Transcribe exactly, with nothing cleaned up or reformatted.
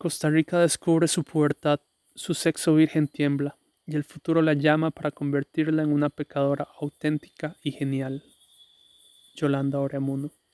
Costa Rica descubre su pubertad, su sexo virgen tiembla, y el futuro la llama para convertirla en una pecadora auténtica y genial. Yolanda Oreamuno.